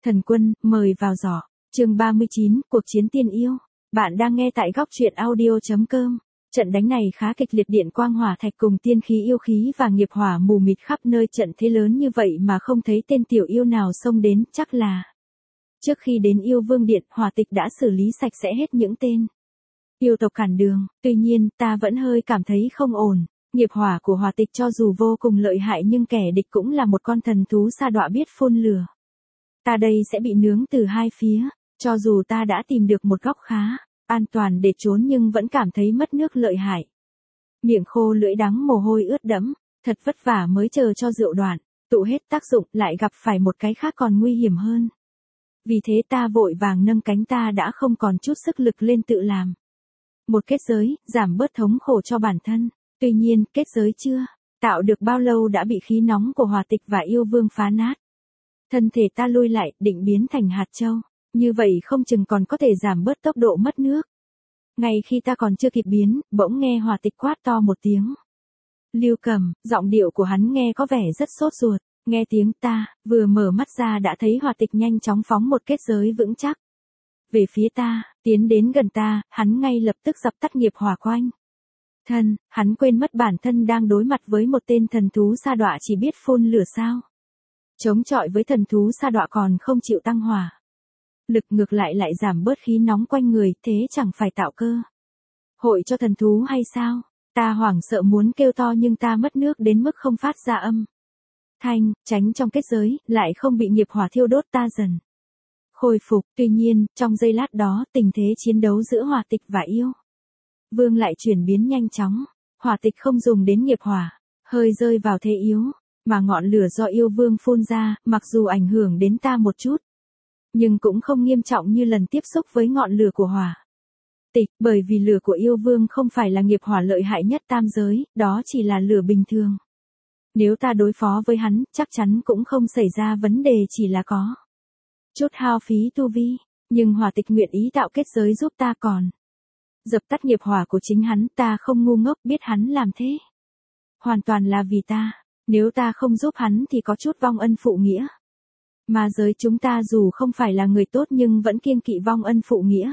Thần Quân, mời vào giỏ. Chương 39, cuộc chiến tiên yêu. Bạn đang nghe tại góc truyện audio.com. Trận đánh này khá kịch liệt, điện quang hỏa thạch cùng tiên khí yêu khí và nghiệp hỏa mù mịt khắp nơi, trận thế lớn như vậy mà không thấy tên tiểu yêu nào xông đến, chắc là trước khi đến yêu vương điện, hỏa tịch đã xử lý sạch sẽ hết những tên yêu tộc cản đường. Tuy nhiên, ta vẫn hơi cảm thấy không ổn. Nghiệp hỏa của hỏa tịch cho dù vô cùng lợi hại nhưng kẻ địch cũng là một con thần thú sa đọa biết phun lửa. Ta đây sẽ bị nướng từ hai phía, cho dù ta đã tìm được một góc khá an toàn để trốn nhưng vẫn cảm thấy mất nước lợi hại. Miệng khô lưỡi đắng, mồ hôi ướt đẫm, thật vất vả mới chờ cho rượu đoạn tụ hết tác dụng, lại gặp phải một cái khác còn nguy hiểm hơn. Vì thế ta vội vàng nâng cánh, ta đã không còn chút sức lực lên tự làm một kết giới, giảm bớt thống khổ cho bản thân. Tuy nhiên, kết giới chưa tạo được bao lâu đã bị khí nóng của hỏa tịch và yêu vương phá nát. Thân thể ta lui lại, định biến thành hạt châu. Như vậy không chừng còn có thể giảm bớt tốc độ mất nước. Ngay khi ta còn chưa kịp biến, bỗng nghe hỏa tịch quát to một tiếng. Lưu Cầm, giọng điệu của hắn nghe có vẻ rất sốt ruột. Nghe tiếng ta, vừa mở mắt ra đã thấy hỏa tịch nhanh chóng phóng một kết giới vững chắc về phía ta, tiến đến gần ta, hắn ngay lập tức dập tắt nghiệp hỏa quanh thân. Hắn quên mất bản thân đang đối mặt với một tên thần thú sa đọa chỉ biết phun lửa sao. Chống chọi với thần thú sa đọa còn không chịu tăng hỏa lực, ngược lại lại giảm bớt khí nóng quanh người, thế chẳng phải tạo cơ hội cho thần thú hay sao? Ta hoảng sợ muốn kêu to nhưng ta mất nước đến mức không phát ra âm thanh, tránh trong kết giới, lại không bị nghiệp hỏa thiêu đốt. Ta dần khôi phục. Tuy nhiên, trong giây lát đó, tình thế chiến đấu giữa hỏa tịch và yêu vương lại chuyển biến nhanh chóng. Hỏa tịch không dùng đến nghiệp hỏa, hơi rơi vào thế yếu, mà ngọn lửa do yêu vương phun ra, mặc dù ảnh hưởng đến ta một chút, nhưng cũng không nghiêm trọng như lần tiếp xúc với ngọn lửa của hỏa tịch, bởi vì lửa của yêu vương không phải là nghiệp hỏa lợi hại nhất tam giới, đó chỉ là lửa bình thường. Nếu ta đối phó với hắn, chắc chắn cũng không xảy ra vấn đề, chỉ là có chút hao phí tu vi. Nhưng hỏa tịch nguyện ý tạo kết giới giúp ta, còn dập tắt nghiệp hỏa của chính hắn. Ta không ngu ngốc, biết hắn làm thế hoàn toàn là vì ta. Nếu ta không giúp hắn thì có chút vong ân phụ nghĩa. Mà giới chúng ta dù không phải là người tốt nhưng vẫn kiêng kỵ vong ân phụ nghĩa.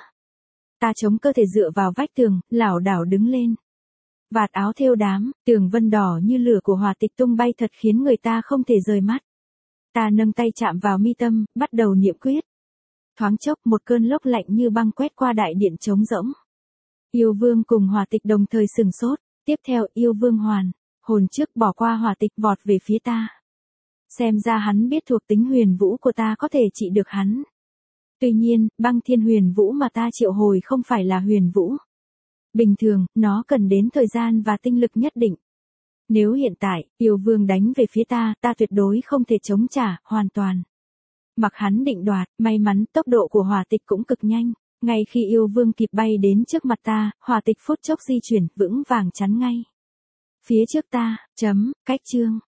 Ta chống cơ thể dựa vào vách tường, lảo đảo đứng lên. Vạt áo thêu đám, tường vân đỏ như lửa của hỏa tịch tung bay thật khiến người ta không thể rời mắt. Ta nâng tay chạm vào mi tâm, bắt đầu niệm quyết. Thoáng chốc một cơn lốc lạnh như băng quét qua đại điện trống rỗng. Yêu vương cùng hỏa tịch đồng thời sừng sốt. Tiếp theo yêu vương hoàn hồn trước bỏ qua hỏa tịch vọt về phía ta. Xem ra hắn biết thuộc tính huyền vũ của ta có thể trị được hắn. Tuy nhiên, băng thiên huyền vũ mà ta triệu hồi không phải là huyền vũ bình thường, nó cần đến thời gian và tinh lực nhất định. Nếu hiện tại, yêu vương đánh về phía ta, ta tuyệt đối không thể chống trả, hoàn toàn mặc hắn định đoạt. May mắn tốc độ của hỏa tịch cũng cực nhanh. Ngay khi yêu vương kịp bay đến trước mặt ta, hỏa tịch phút chốc di chuyển, vững vàng chắn ngay phía trước ta. Cách chương